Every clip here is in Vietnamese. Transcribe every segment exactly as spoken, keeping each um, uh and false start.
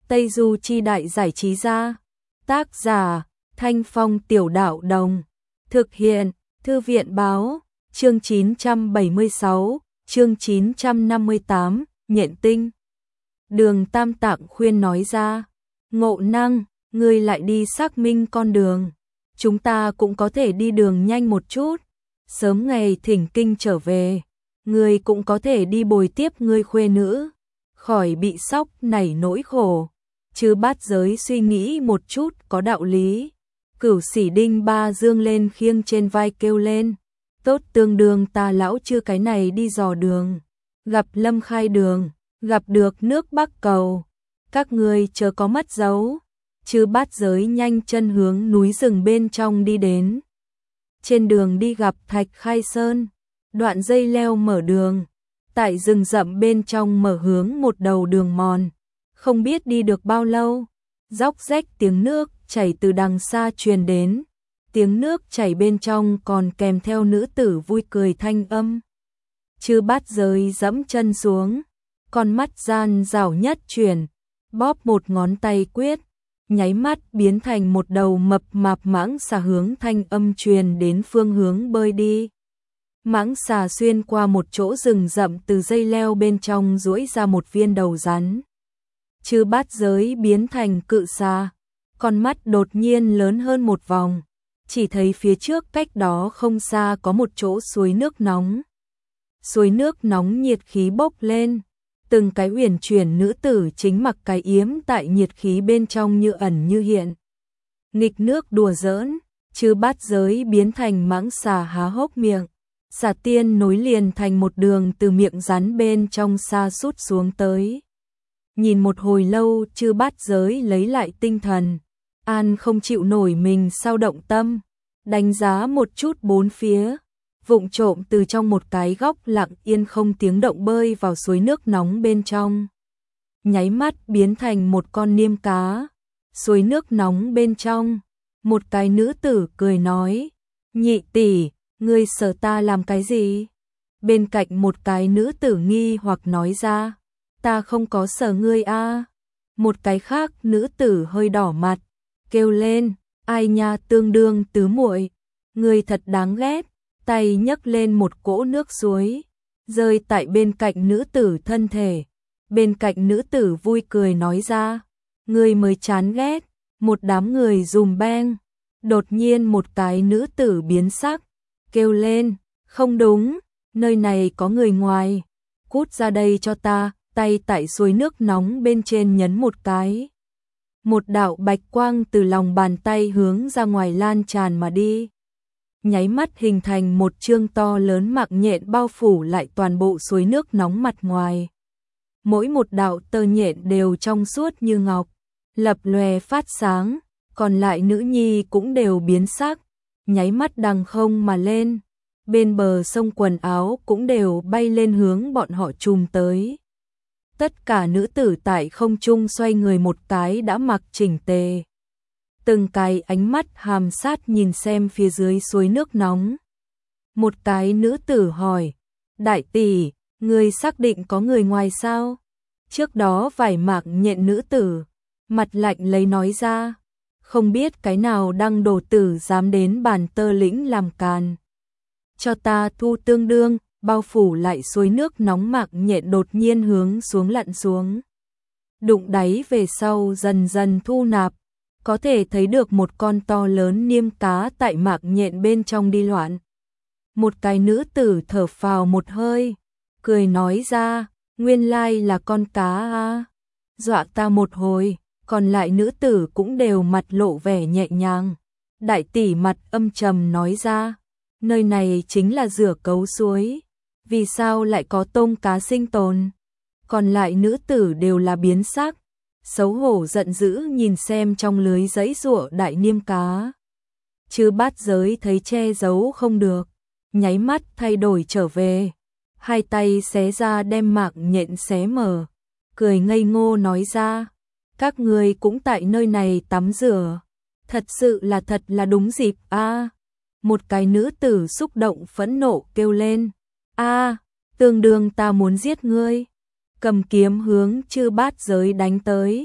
Tây Du Chi Đại Giải Trí Gia. Tác giả Thanh Phong Tiểu Đạo Đồng. Thực hiện Thư viện Báo. Chương chín trăm bảy mươi sáu, chương chín trăm năm mươi tám, Nhện Tinh. Đường Tam Tạng khuyên nói ra, Ngộ Năng, ngươi lại đi xác minh con đường. Chúng ta cũng có thể đi đường nhanh một chút. Sớm ngày thỉnh kinh trở về, ngươi cũng có thể đi bồi tiếp ngươi khuê nữ, khỏi bị sóc nảy nỗi khổ. Chứ Bát Giới suy nghĩ một chút có đạo lý. Cửu Sĩ Đinh Ba dương lên khiêng trên vai kêu lên, tốt tương đương ta lão chưa cái này đi dò đường. Gặp Lâm Khai Đường, gặp được nước Bắc Cầu. Các ngươi chớ có mất dấu. Chứ Bát Giới nhanh chân hướng núi rừng bên trong đi đến. Trên đường đi gặp Thạch Khai Sơn, đoạn dây leo mở đường. Tại rừng rậm bên trong mở hướng một đầu đường mòn. Không biết đi được bao lâu, róc rách tiếng nước chảy từ đằng xa truyền đến. Tiếng nước chảy bên trong còn kèm theo nữ tử vui cười thanh âm. Chư Bát Giới dẫm chân xuống, con mắt gian rảo nhất chuyển, bóp một ngón tay quyết, nháy mắt biến thành một đầu mập mạp mãng xà hướng thanh âm truyền đến phương hướng bơi đi. Mãng xà xuyên qua một chỗ rừng rậm, từ dây leo bên trong duỗi ra một viên đầu rắn. Chư Bát Giới biến thành cự xà, con mắt đột nhiên lớn hơn một vòng, chỉ thấy phía trước cách đó không xa có một chỗ suối nước nóng. Suối nước nóng nhiệt khí bốc lên, từng cái uyển chuyển nữ tử chính mặc cái yếm tại nhiệt khí bên trong như ẩn như hiện. Nghịch nước đùa giỡn, chư Bát Giới biến thành mãng xà há hốc miệng, xà tiên nối liền thành một đường từ miệng rắn bên trong xa sút xuống tới. Nhìn một hồi lâu, chư Bát Giới lấy lại tinh thần, an không chịu nổi mình sao động tâm, đánh giá một chút bốn phía, vụng trộm từ trong một cái góc lặng yên không tiếng động bơi vào suối nước nóng bên trong. Nháy mắt biến thành một con niêm cá. Suối nước nóng bên trong, một cái nữ tử cười nói, nhị tỷ, ngươi sợ ta làm cái gì? Bên cạnh một cái nữ tử nghi hoặc nói ra, ta không có sợ ngươi a. Một cái khác nữ tử hơi đỏ mặt, kêu lên, ai nha tương đương tứ muội, ngươi thật đáng ghét. Tay nhấc lên một cỗ nước suối, rơi tại bên cạnh nữ tử thân thể. Bên cạnh nữ tử vui cười nói ra, ngươi mới chán ghét. Một đám người dùm beng. Đột nhiên một cái nữ tử biến sắc, kêu lên, không đúng, nơi này có người ngoài, cút ra đây cho ta. Tay tại suối nước nóng bên trên nhấn một cái. Một đạo bạch quang từ lòng bàn tay hướng ra ngoài lan tràn mà đi. Nháy mắt hình thành một chương to lớn mạng nhện bao phủ lại toàn bộ suối nước nóng mặt ngoài. Mỗi một đạo tơ nhện đều trong suốt như ngọc, lập lòe phát sáng, còn lại nữ nhi cũng đều biến sắc, nháy mắt đằng không mà lên. Bên bờ sông quần áo cũng đều bay lên hướng bọn họ chùm tới. Tất cả nữ tử tại không trung xoay người một cái đã mặc chỉnh tề. Từng cái ánh mắt hàm sát nhìn xem phía dưới suối nước nóng. Một cái nữ tử hỏi, đại tỷ, ngươi xác định có người ngoài sao? Trước đó vải mạc nhện nữ tử, mặt lạnh lấy nói ra, không biết cái nào đăng đồ tử dám đến bản tơ lĩnh làm càn. Cho ta thu tương đương, bao phủ lại suối nước nóng mạc nhện đột nhiên hướng xuống lặn xuống. Đụng đáy về sau dần dần thu nạp. Có thể thấy được một con to lớn niêm cá tại mạc nhện bên trong đi loạn. Một cái nữ tử thở phào một hơi, cười nói ra, nguyên lai là con cá a. Dọa ta một hồi, còn lại nữ tử cũng đều mặt lộ vẻ nhẹ nhàng. Đại tỷ mặt âm trầm nói ra, nơi này chính là rửa cấu suối, vì sao lại có tôm cá sinh tồn? Còn lại nữ tử đều là biến sắc. Xấu hổ giận dữ nhìn xem trong lưới giãy giụa đại niêm cá. Chư Bát Giới thấy che giấu không được, nháy mắt thay đổi trở về, hai tay xé ra đem mạc nhện xé mở, cười ngây ngô nói ra, các ngươi cũng tại nơi này tắm rửa, thật sự là thật là đúng dịp a. À, một cái nữ tử xúc động phẫn nộ kêu lên, a, à, tương đương ta muốn giết ngươi. Cầm kiếm hướng Chư Bát Giới đánh tới.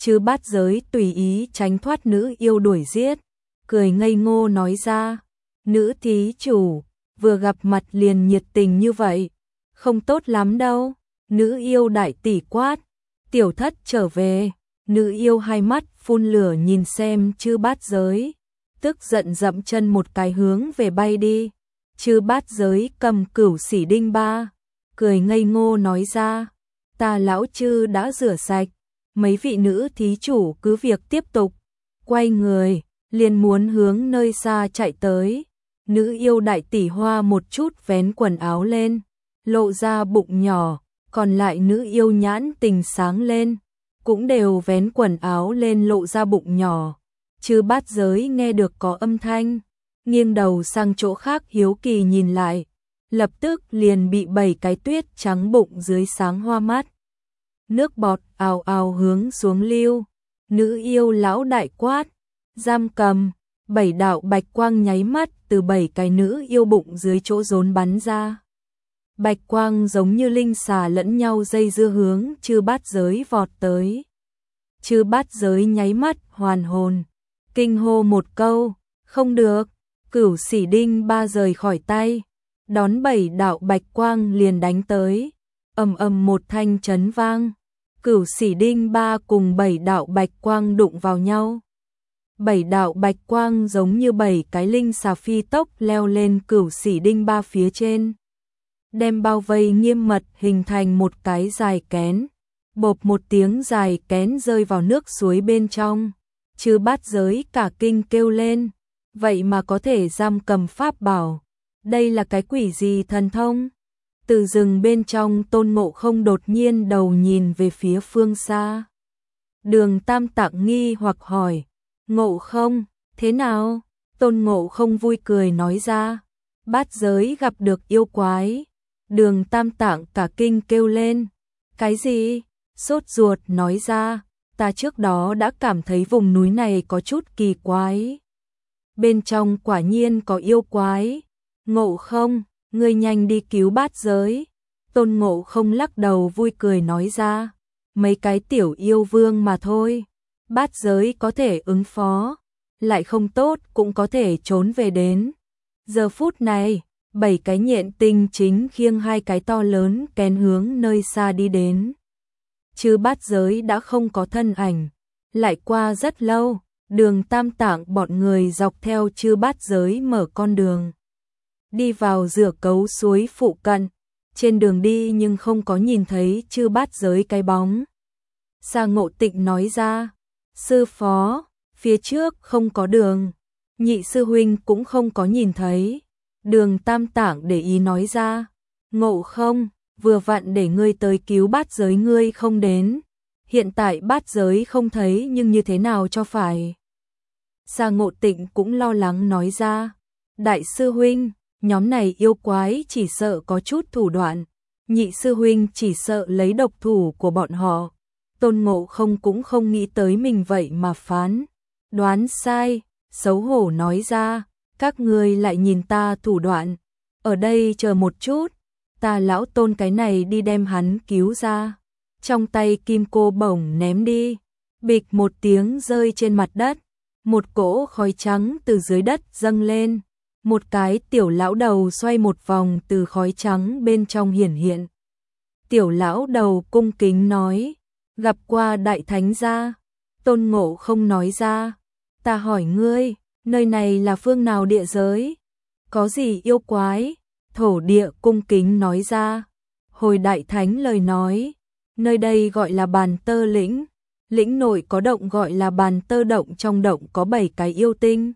Chư Bát Giới tùy ý tránh thoát nữ yêu đuổi giết, cười ngây ngô nói ra, nữ thí chủ, vừa gặp mặt liền nhiệt tình như vậy, không tốt lắm đâu. Nữ yêu đại tỷ quát, tiểu thất trở về. Nữ yêu hai mắt phun lửa nhìn xem Chư Bát Giới, tức giận dậm chân một cái hướng về bay đi. Chư Bát Giới cầm cửu xỉ đinh ba, cười ngây ngô nói ra, ta lão chư đã rửa sạch, mấy vị nữ thí chủ cứ việc tiếp tục. Quay người, liền muốn hướng nơi xa chạy tới. Nữ yêu đại tỷ hoa một chút vén quần áo lên, lộ ra bụng nhỏ, còn lại nữ yêu nhãn tình sáng lên, cũng đều vén quần áo lên lộ ra bụng nhỏ. Chư Bát Giới nghe được có âm thanh, nghiêng đầu sang chỗ khác hiếu kỳ nhìn lại, lập tức liền bị bảy cái tuyết trắng bụng dưới sáng hoa mắt. Nước bọt ào ào hướng xuống lưu. Nữ yêu lão đại quát, giam cầm. Bảy đạo bạch quang nháy mắt từ bảy cái nữ yêu bụng dưới chỗ rốn bắn ra. Bạch quang giống như linh xà lẫn nhau dây dưa hướng Chư Bát Giới vọt tới. Chư Bát Giới nháy mắt hoàn hồn, kinh hô một câu, không được. Cửu xỉ đinh ba rời khỏi tay, đón bảy đạo bạch quang liền đánh tới, ầm ầm một thanh chấn vang. Cửu xỉ đinh ba cùng bảy đạo bạch quang đụng vào nhau. Bảy đạo bạch quang giống như bảy cái linh xà phi tốc leo lên cửu xỉ đinh ba phía trên, đem bao vây nghiêm mật hình thành một cái dài kén. Bộp một tiếng dài kén rơi vào nước suối bên trong. Chư Bát Giới cả kinh kêu lên, vậy mà có thể giam cầm pháp bảo, đây là cái quỷ gì thần thông? Từ rừng bên trong Tôn Ngộ Không đột nhiên đầu nhìn về phía phương xa. Đường Tam Tạng nghi hoặc hỏi, Ngộ Không, thế nào? Tôn Ngộ Không vui cười nói ra, Bát Giới gặp được yêu quái. Đường Tam Tạng cả kinh kêu lên, cái gì? Sốt ruột nói ra, ta trước đó đã cảm thấy vùng núi này có chút kỳ quái. Bên trong quả nhiên có yêu quái. Ngộ Không, ngươi nhanh đi cứu Bát Giới. Tôn Ngộ Không lắc đầu vui cười nói ra, mấy cái tiểu yêu vương mà thôi. Bát Giới có thể ứng phó, lại không tốt cũng có thể trốn về đến. Giờ phút này, bảy cái nhện tinh chính khiêng hai cái to lớn kén hướng nơi xa đi đến. Chư Bát Giới đã không có thân ảnh, lại qua rất lâu, Đường Tam Tạng bọn người dọc theo Chư Bát Giới mở con đường, đi vào rửa cấu suối phụ cận. Trên đường đi nhưng không có nhìn thấy Chư Bát Giới cái bóng. Sa Ngộ Tịnh nói ra, sư phó, phía trước không có đường, nhị sư huynh cũng không có nhìn thấy. Đường Tam Tạng để ý nói ra, Ngộ Không, vừa vặn để ngươi tới cứu Bát Giới ngươi không đến, hiện tại Bát Giới không thấy nhưng như thế nào cho phải. Sa Ngộ Tịnh cũng lo lắng nói ra, đại sư huynh, nhóm này yêu quái chỉ sợ có chút thủ đoạn, nhị sư huynh chỉ sợ lấy độc thủ của bọn họ. Tôn Ngộ Không cũng không nghĩ tới mình vậy mà phán đoán sai, xấu hổ nói ra, các ngươi lại nhìn ta thủ đoạn, ở đây chờ một chút, ta lão Tôn cái này đi đem hắn cứu ra. Trong tay kim cô bổng ném đi, bịch một tiếng rơi trên mặt đất, một cỗ khói trắng từ dưới đất dâng lên, một cái tiểu lão đầu xoay một vòng từ khói trắng bên trong hiển hiện. Tiểu lão đầu cung kính nói, gặp qua đại thánh gia. Tôn Ngộ Không nói ra, ta hỏi ngươi, nơi này là phương nào địa giới? Có gì yêu quái? Thổ địa cung kính nói ra, hồi đại thánh lời nói, nơi đây gọi là Bàn Tơ Lĩnh, lĩnh nội có động gọi là Bàn Tơ Động, trong động có bảy cái yêu tinh.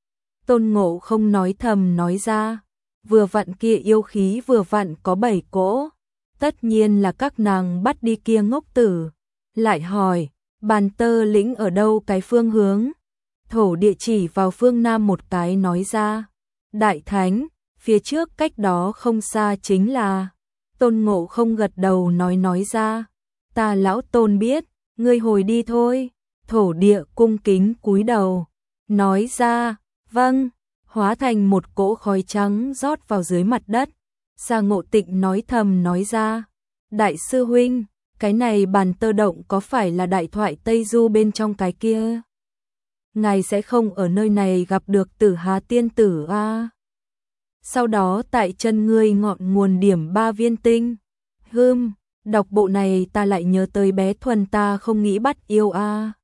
Tôn Ngộ Không nói thầm nói ra, vừa vặn kia yêu khí vừa vặn có bảy cỗ, tất nhiên là các nàng bắt đi kia ngốc tử. Lại hỏi, Bàn Tơ Lĩnh ở đâu cái phương hướng? Thổ địa chỉ vào phương Nam một cái nói ra, đại thánh, phía trước cách đó không xa chính là. Tôn Ngộ Không gật đầu nói nói ra, ta lão Tôn biết, ngươi hồi đi thôi. Thổ địa cung kính cúi đầu, nói ra, vâng, hóa thành một cỗ khói trắng rót vào dưới mặt đất. Sa Ngộ Tịnh nói thầm nói ra, đại sư huynh, cái này bàn tơ động có phải là đại thoại Tây Du bên trong cái kia? Ngài sẽ không ở nơi này gặp được Tử Hà tiên tử a. À? Sau đó tại chân ngươi ngọn nguồn điểm ba viên tinh. Hưm, đọc bộ này ta lại nhớ tới bé Thuần ta không nghĩ bắt yêu a. À?